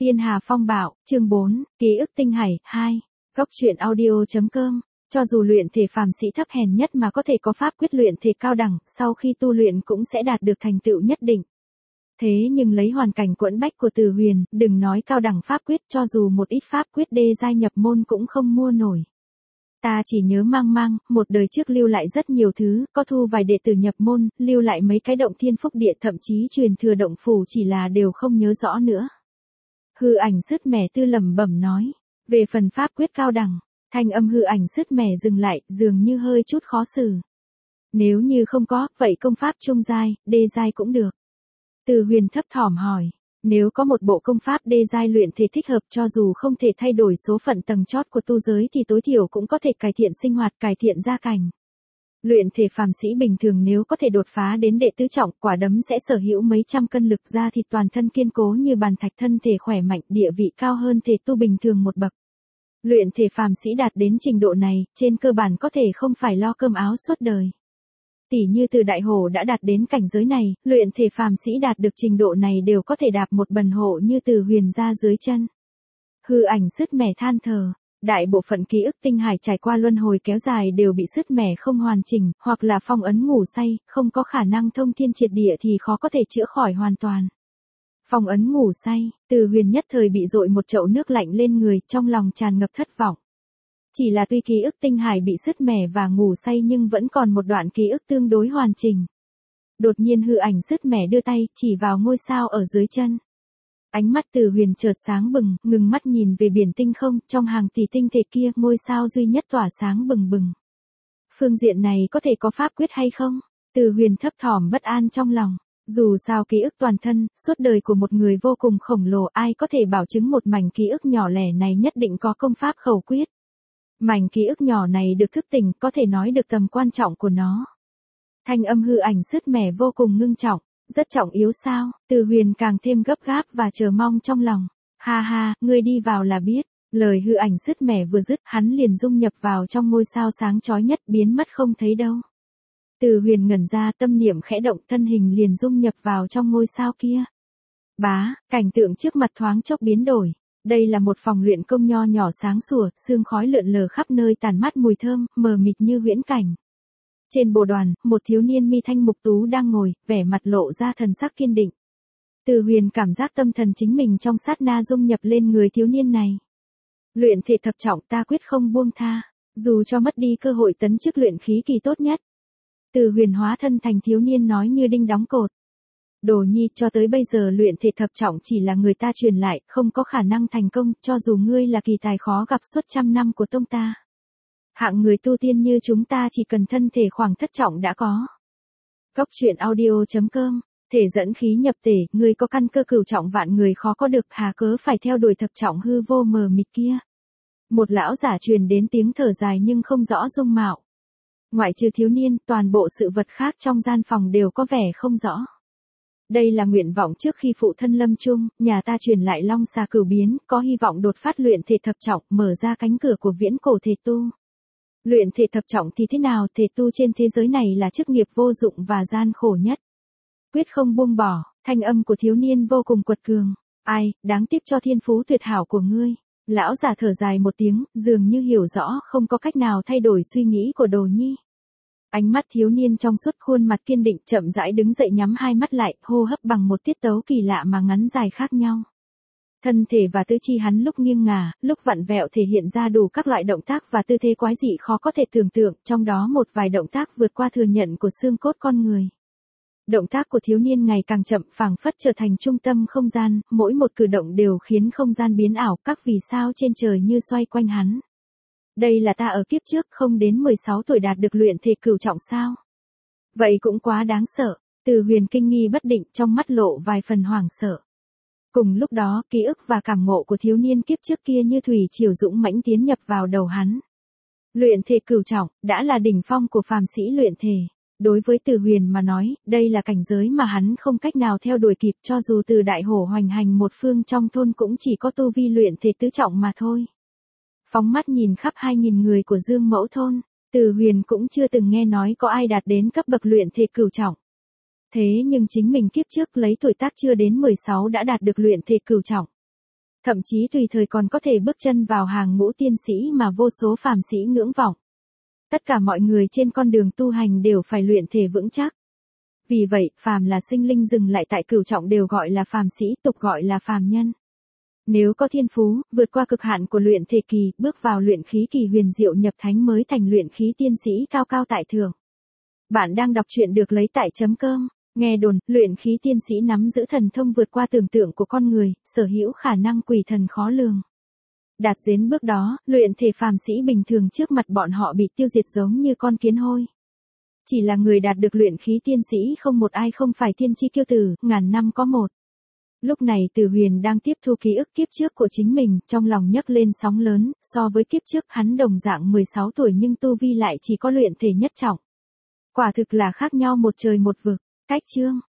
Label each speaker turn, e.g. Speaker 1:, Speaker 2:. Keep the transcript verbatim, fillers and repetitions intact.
Speaker 1: Tiên Hà Phong Bạo, chương bốn, Ký ức tinh hải, hai. Góc truyện audio.com. Cho dù luyện thể phàm sĩ thấp hèn nhất mà có thể có pháp quyết luyện thể cao đẳng, sau khi tu luyện cũng sẽ đạt được thành tựu nhất định. Thế nhưng lấy hoàn cảnh quẫn bách của Từ Huyền, đừng nói cao đẳng pháp quyết, cho dù một ít pháp quyết đê giai nhập môn cũng không mua nổi. Ta chỉ nhớ mang mang, một đời trước lưu lại rất nhiều thứ, có thu vài đệ tử nhập môn, lưu lại mấy cái động thiên phúc địa, thậm chí truyền thừa động phủ, chỉ là đều không nhớ rõ nữa. Hư ảnh sứt mẻ tư lẩm bẩm nói, về phần pháp quyết cao đẳng, thanh âm hư ảnh sứt mẻ dừng lại, dường như hơi chút khó xử. Nếu như không có, vậy công pháp trung giai, đê giai cũng được. Từ Huyền thấp thỏm hỏi, nếu có một bộ công pháp đê giai luyện thể thích hợp, cho dù không thể thay đổi số phận tầng chót của tu giới thì tối thiểu cũng có thể cải thiện sinh hoạt, cải thiện gia cảnh. Luyện thể phàm sĩ bình thường nếu có thể đột phá đến đệ tứ trọng, quả đấm sẽ sở hữu mấy trăm cân lực, da thịt toàn thân kiên cố như bàn thạch, thân thể khỏe mạnh, địa vị cao hơn thể tu bình thường một bậc. Luyện thể phàm sĩ đạt đến trình độ này, trên cơ bản có thể không phải lo cơm áo suốt đời. Tỷ như Từ Đại Hổ đã đạt đến cảnh giới này, luyện thể phàm sĩ đạt được trình độ này đều có thể đạp một bần hộ như Từ Huyền ra dưới chân. Hư ảnh sứt mẻ than thở, đại bộ phận ký ức tinh hải trải qua luân hồi kéo dài đều bị sứt mẻ không hoàn chỉnh, hoặc là phong ấn ngủ say, không có khả năng thông thiên triệt địa thì khó có thể chữa khỏi hoàn toàn. Phong ấn ngủ say, Từ Huyền nhất thời bị dội một chậu nước lạnh lên người, trong lòng tràn ngập thất vọng. Chỉ là tuy ký ức tinh hải bị sứt mẻ và ngủ say nhưng vẫn còn một đoạn ký ức tương đối hoàn chỉnh. Đột nhiên hư ảnh sứt mẻ đưa tay, chỉ vào ngôi sao ở dưới chân. Ánh mắt Từ Huyền chợt sáng bừng, ngừng mắt nhìn về biển tinh không, trong hàng tỷ tinh thể kia, ngôi sao duy nhất tỏa sáng bừng bừng. Phương diện này có thể có pháp quyết hay không? Từ Huyền thấp thỏm bất an trong lòng. Dù sao ký ức toàn thân, suốt đời của một người vô cùng khổng lồ, ai có thể bảo chứng một mảnh ký ức nhỏ lẻ này nhất định có công pháp khẩu quyết. Mảnh ký ức nhỏ này được thức tỉnh, có thể nói được tầm quan trọng của nó. Thanh âm hư ảnh sứt mẻ vô cùng ngưng trọng, rất trọng yếu sao? Từ Huyền càng thêm gấp gáp và chờ mong trong lòng. Ha ha, ngươi đi vào là biết. Lời hư ảnh sứt mẻ vừa dứt, hắn liền dung nhập vào trong ngôi sao sáng chói nhất, biến mất không thấy đâu. Từ Huyền ngẩn ra, tâm niệm khẽ động, thân hình liền dung nhập vào trong ngôi sao kia. Bá, cảnh tượng trước mặt thoáng chốc biến đổi. Đây là một phòng luyện công nho nhỏ sáng sủa, sương khói lượn lờ khắp nơi, tản mát mùi thơm, mờ mịt như huyễn cảnh. Trên bồ đoàn, một thiếu niên mi thanh mục tú đang ngồi, vẻ mặt lộ ra thần sắc kiên định. Từ Huyền cảm giác tâm thần chính mình trong sát na dung nhập lên người thiếu niên này. Luyện thể thập trọng, ta quyết không buông tha, dù cho mất đi cơ hội tấn chức luyện khí kỳ tốt nhất. Từ Huyền hóa thân thành thiếu niên nói như đinh đóng cột. Đồ nhi, cho tới bây giờ luyện thể thập trọng chỉ là người ta truyền lại, không có khả năng thành công, cho dù ngươi là kỳ tài khó gặp suốt trăm năm của tông ta. Hạng người tu tiên như chúng ta chỉ cần thân thể khoảng thất trọng đã có. Góc truyện audio.com. Thể dẫn khí nhập thể, ngươi có căn cơ cửu trọng vạn người khó có được, hà cớ phải theo đuổi thập trọng hư vô mờ mịt kia. Một lão giả truyền đến tiếng thở dài nhưng không rõ dung mạo. Ngoại trừ thiếu niên, toàn bộ sự vật khác trong gian phòng đều có vẻ không rõ. Đây là nguyện vọng trước khi phụ thân lâm chung, nhà ta truyền lại long xà cửu biến, có hy vọng đột phát luyện thể thập trọng, mở ra cánh cửa của viễn cổ thể tu. Luyện thể thập trọng thì thế nào, thể tu trên thế giới này là chức nghiệp vô dụng và gian khổ nhất. Quyết không buông bỏ, thanh âm của thiếu niên vô cùng quật cường. Ai, đáng tiếc cho thiên phú tuyệt hảo của ngươi. Lão giả thở dài một tiếng, dường như hiểu rõ, không có cách nào thay đổi suy nghĩ của đồ nhi. Ánh mắt thiếu niên trong suốt, khuôn mặt kiên định, chậm rãi đứng dậy, nhắm hai mắt lại, hô hấp bằng một tiết tấu kỳ lạ mà ngắn dài khác nhau. Thân thể và tứ chi hắn lúc nghiêng ngả, lúc vặn vẹo thể hiện ra đủ các loại động tác và tư thế quái dị khó có thể tưởng tượng, trong đó một vài động tác vượt qua thừa nhận của xương cốt con người. Động tác của thiếu niên ngày càng chậm, phảng phất trở thành trung tâm không gian, mỗi một cử động đều khiến không gian biến ảo, các vì sao trên trời như xoay quanh hắn. Đây là ta ở kiếp trước không đến mười sáu tuổi đạt được luyện thể cửu trọng sao? Vậy cũng quá đáng sợ. Từ Huyền kinh nghi bất định, trong mắt lộ vài phần hoảng sợ. Cùng lúc đó, ký ức và cảm ngộ của thiếu niên kiếp trước kia như thủy triều dũng mãnh tiến nhập vào đầu hắn. Luyện thể cửu trọng, đã là đỉnh phong của phàm sĩ luyện thể. Đối với Từ Huyền mà nói, đây là cảnh giới mà hắn không cách nào theo đuổi kịp, cho dù Từ Đại Hổ hoành hành một phương trong thôn cũng chỉ có tu vi luyện thể tứ trọng mà thôi. Phóng mắt nhìn khắp hai nghìn người của Dương Mẫu thôn, Từ Huyền cũng chưa từng nghe nói có ai đạt đến cấp bậc luyện thể cửu trọng. Thế nhưng chính mình kiếp trước lấy tuổi tác chưa đến mười sáu đã đạt được luyện thể cửu trọng. Thậm chí tùy thời còn có thể bước chân vào hàng ngũ tiên sĩ mà vô số phàm sĩ ngưỡng vọng. Tất cả mọi người trên con đường tu hành đều phải luyện thể vững chắc. Vì vậy, phàm là sinh linh dừng lại tại cửu trọng đều gọi là phàm sĩ, tục gọi là phàm nhân. Nếu có thiên phú, vượt qua cực hạn của luyện thể kỳ, bước vào luyện khí kỳ huyền diệu nhập thánh mới thành luyện khí tiên sĩ cao cao tại thượng. Bạn đang đọc truyện được lấy tại chấm cơm. Nghe đồn, luyện khí tiên sĩ nắm giữ thần thông vượt qua tưởng tượng của con người, sở hữu khả năng quỷ thần khó lường. Đạt đến bước đó, luyện thể phàm sĩ bình thường trước mặt bọn họ bị tiêu diệt giống như con kiến hôi. Chỉ là người đạt được luyện khí tiên sĩ không một ai không phải thiên chi kiêu tử, ngàn năm có một. Lúc này Từ Huyền đang tiếp thu ký ức kiếp trước của chính mình, trong lòng nhấc lên sóng lớn, so với kiếp trước hắn đồng dạng mười sáu tuổi nhưng tu vi lại chỉ có luyện thể nhất trọng. Quả thực là khác nhau một trời một vực. Cách chương